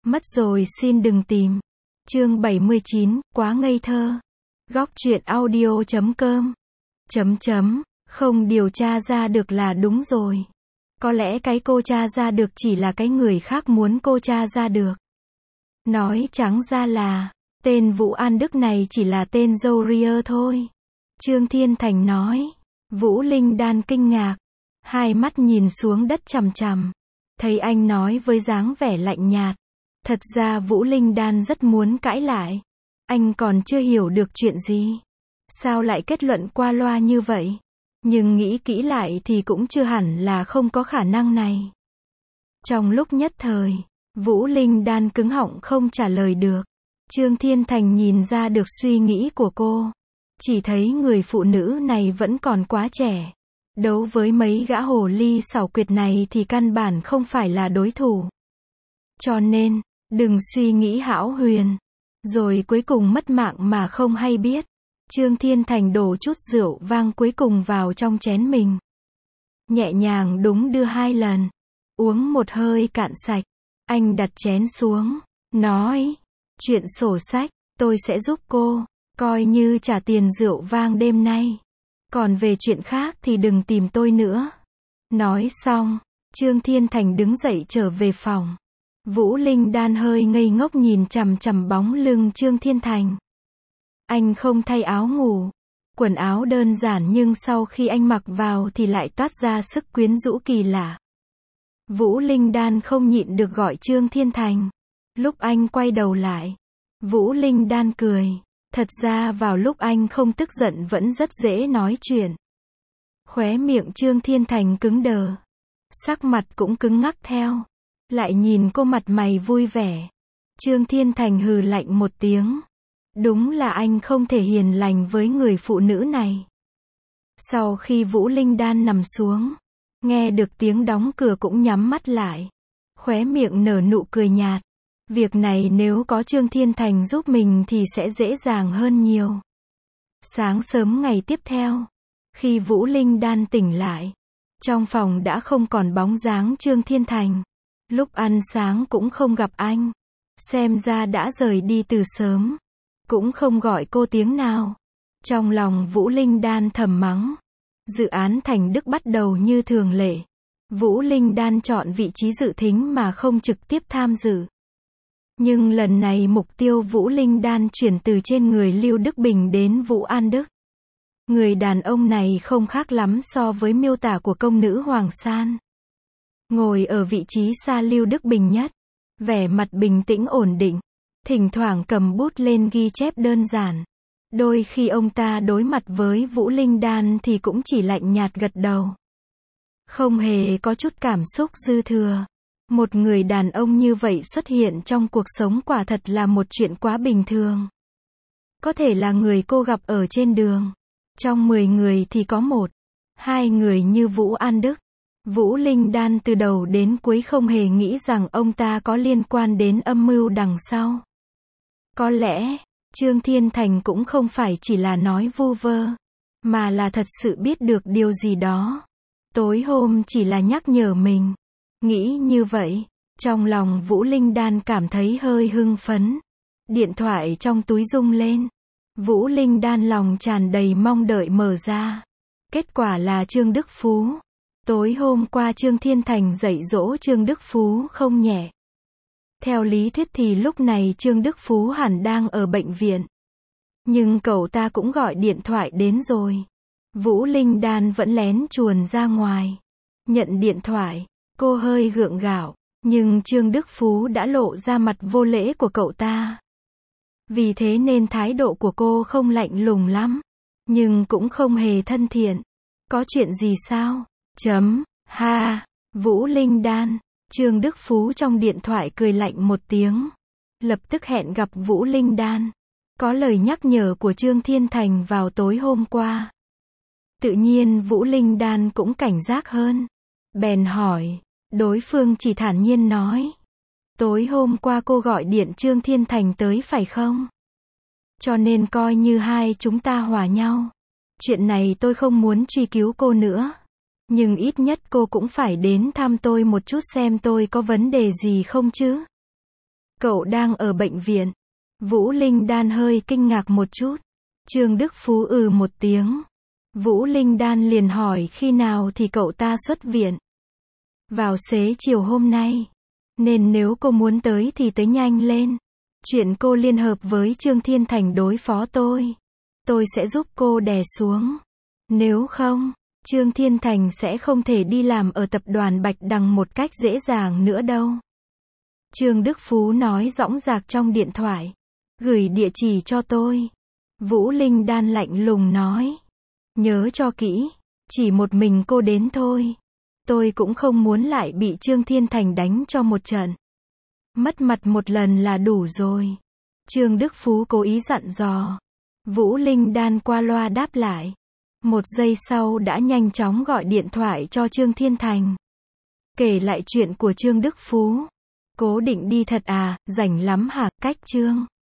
Mất rồi xin đừng tìm. Chương 79, quá ngây thơ. Góc truyện audio.com. Không điều tra ra được là đúng rồi. Có lẽ cái cô tra ra được chỉ là cái người khác muốn cô tra ra được. Nói trắng ra là, tên Vũ An Đức này chỉ là tên dâu ria thôi. Trương Thiên Thành nói. Vũ Linh Đan kinh ngạc. Hai mắt nhìn xuống đất chằm chằm. Thấy anh nói với dáng vẻ lạnh nhạt. Thật ra Vũ Linh Đan rất muốn cãi lại. Anh còn chưa hiểu được chuyện gì. Sao lại kết luận qua loa như vậy? Nhưng nghĩ kỹ lại thì cũng chưa hẳn là không có khả năng này. Trong lúc nhất thời, Vũ Linh Đan cứng họng không trả lời được. Trương Thiên Thành nhìn ra được suy nghĩ của cô. Chỉ thấy người phụ nữ này vẫn còn quá trẻ. Đấu với mấy gã hồ ly xảo quyệt này thì căn bản không phải là đối thủ. Cho nên, đừng suy nghĩ hão huyền. Rồi cuối cùng mất mạng mà không hay biết. Trương Thiên Thành đổ chút rượu vang cuối cùng vào trong chén mình. Nhẹ nhàng đúng đưa 2 lần. Uống một hơi cạn sạch. Anh đặt chén xuống. Nói. Chuyện sổ sách, tôi sẽ giúp cô. Coi như trả tiền rượu vang đêm nay. Còn về chuyện khác thì đừng tìm tôi nữa. Nói xong, Trương Thiên Thành đứng dậy trở về phòng. Vũ Linh Đan hơi ngây ngốc nhìn chằm chằm bóng lưng Trương Thiên Thành. Anh không thay áo ngủ. Quần áo đơn giản nhưng sau khi anh mặc vào thì lại toát ra sức quyến rũ kỳ lạ. Vũ Linh Đan không nhịn được gọi Trương Thiên Thành. Lúc anh quay đầu lại, Vũ Linh Đan cười. Thật ra vào lúc anh không tức giận vẫn rất dễ nói chuyện. Khóe miệng Trương Thiên Thành cứng đờ. Sắc mặt cũng cứng ngắc theo. Lại nhìn cô mặt mày vui vẻ. Trương Thiên Thành hừ lạnh một tiếng. Đúng là anh không thể hiền lành với người phụ nữ này. Sau khi Vũ Linh Đan nằm xuống, nghe được tiếng đóng cửa cũng nhắm mắt lại. Khóe miệng nở nụ cười nhạt. Việc này nếu có Trương Thiên Thành giúp mình thì sẽ dễ dàng hơn nhiều. Sáng sớm ngày tiếp theo, khi Vũ Linh Đan tỉnh lại, trong phòng đã không còn bóng dáng Trương Thiên Thành. Lúc ăn sáng cũng không gặp anh. Xem ra đã rời đi từ sớm. Cũng không gọi cô tiếng nào. Trong lòng Vũ Linh Đan thầm mắng. Dự án Thành Đức bắt đầu như thường lệ. Vũ Linh Đan chọn vị trí dự thính mà không trực tiếp tham dự. Nhưng lần này mục tiêu Vũ Linh Đan chuyển từ trên người Lưu Đức Bình đến Vũ An Đức. Người đàn ông này không khác lắm so với miêu tả của công nữ Hoàng San. Ngồi ở vị trí xa Lưu Đức Bình nhất. Vẻ mặt bình tĩnh ổn định. Thỉnh thoảng cầm bút lên ghi chép đơn giản. Đôi khi ông ta đối mặt với Vũ Linh Đan thì cũng chỉ lạnh nhạt gật đầu. Không hề có chút cảm xúc dư thừa. Một người đàn ông như vậy xuất hiện trong cuộc sống quả thật là một chuyện quá bình thường. Có thể là người cô gặp ở trên đường. Trong 10 người thì có 1, 2 người như Vũ An Đức. Vũ Linh Đan từ đầu đến cuối không hề nghĩ rằng ông ta có liên quan đến âm mưu đằng sau. Có lẽ, Trương Thiên Thành cũng không phải chỉ là nói vu vơ, mà là thật sự biết được điều gì đó. Tối hôm chỉ là nhắc nhở mình. Nghĩ như vậy, trong lòng Vũ Linh Đan cảm thấy hơi hưng phấn. Điện thoại trong túi rung lên. Vũ Linh Đan lòng tràn đầy mong đợi mở ra. Kết quả là Trương Đức Phú. Tối hôm qua Trương Thiên Thành dạy dỗ Trương Đức Phú không nhẹ. Theo lý thuyết thì lúc này Trương Đức Phú hẳn đang ở bệnh viện. Nhưng cậu ta cũng gọi điện thoại đến rồi. Vũ Linh Đan vẫn lén chuồn ra ngoài. Nhận điện thoại, cô hơi gượng gạo. Nhưng Trương Đức Phú đã lộ ra mặt vô lễ của cậu ta. Vì thế nên thái độ của cô không lạnh lùng lắm. Nhưng cũng không hề thân thiện. Có chuyện gì sao? Vũ Linh Đan. Trương Đức Phú trong điện thoại cười lạnh một tiếng. Lập tức hẹn gặp Vũ Linh Đan. Có lời nhắc nhở của Trương Thiên Thành vào tối hôm qua. Tự nhiên Vũ Linh Đan cũng cảnh giác hơn. Bèn hỏi. Đối phương chỉ thản nhiên nói. Tối hôm qua cô gọi điện Trương Thiên Thành tới phải không? Cho nên coi như hai chúng ta hòa nhau. Chuyện này tôi không muốn truy cứu cô nữa. Nhưng ít nhất cô cũng phải đến thăm tôi một chút xem tôi có vấn đề gì không chứ. Cậu đang ở bệnh viện. Vũ Linh Đan hơi kinh ngạc một chút. Trương Đức Phú một tiếng. Vũ Linh Đan liền hỏi khi nào thì cậu ta xuất viện. Vào xế chiều hôm nay. Nên nếu cô muốn tới thì tới nhanh lên. Chuyện cô liên hợp với Trương Thiên Thành đối phó tôi sẽ giúp cô đè xuống. Nếu không, Trương Thiên Thành sẽ không thể đi làm ở tập đoàn Bạch Đằng một cách dễ dàng nữa đâu. Trương Đức Phú nói dõng dạc trong điện thoại. Gửi địa chỉ cho tôi. Vũ Linh Đan lạnh lùng nói. Nhớ cho kỹ, chỉ một mình cô đến thôi. Tôi cũng không muốn lại bị Trương Thiên Thành đánh cho một trận. Mất mặt một lần là đủ rồi. Trương Đức Phú cố ý dặn dò. Vũ Linh Đan qua loa đáp lại. Một giây sau đã nhanh chóng gọi điện thoại cho Trương Thiên Thành. Kể lại chuyện của Trương Đức Phú. Cố định đi thật à, rảnh lắm hả, cách Trương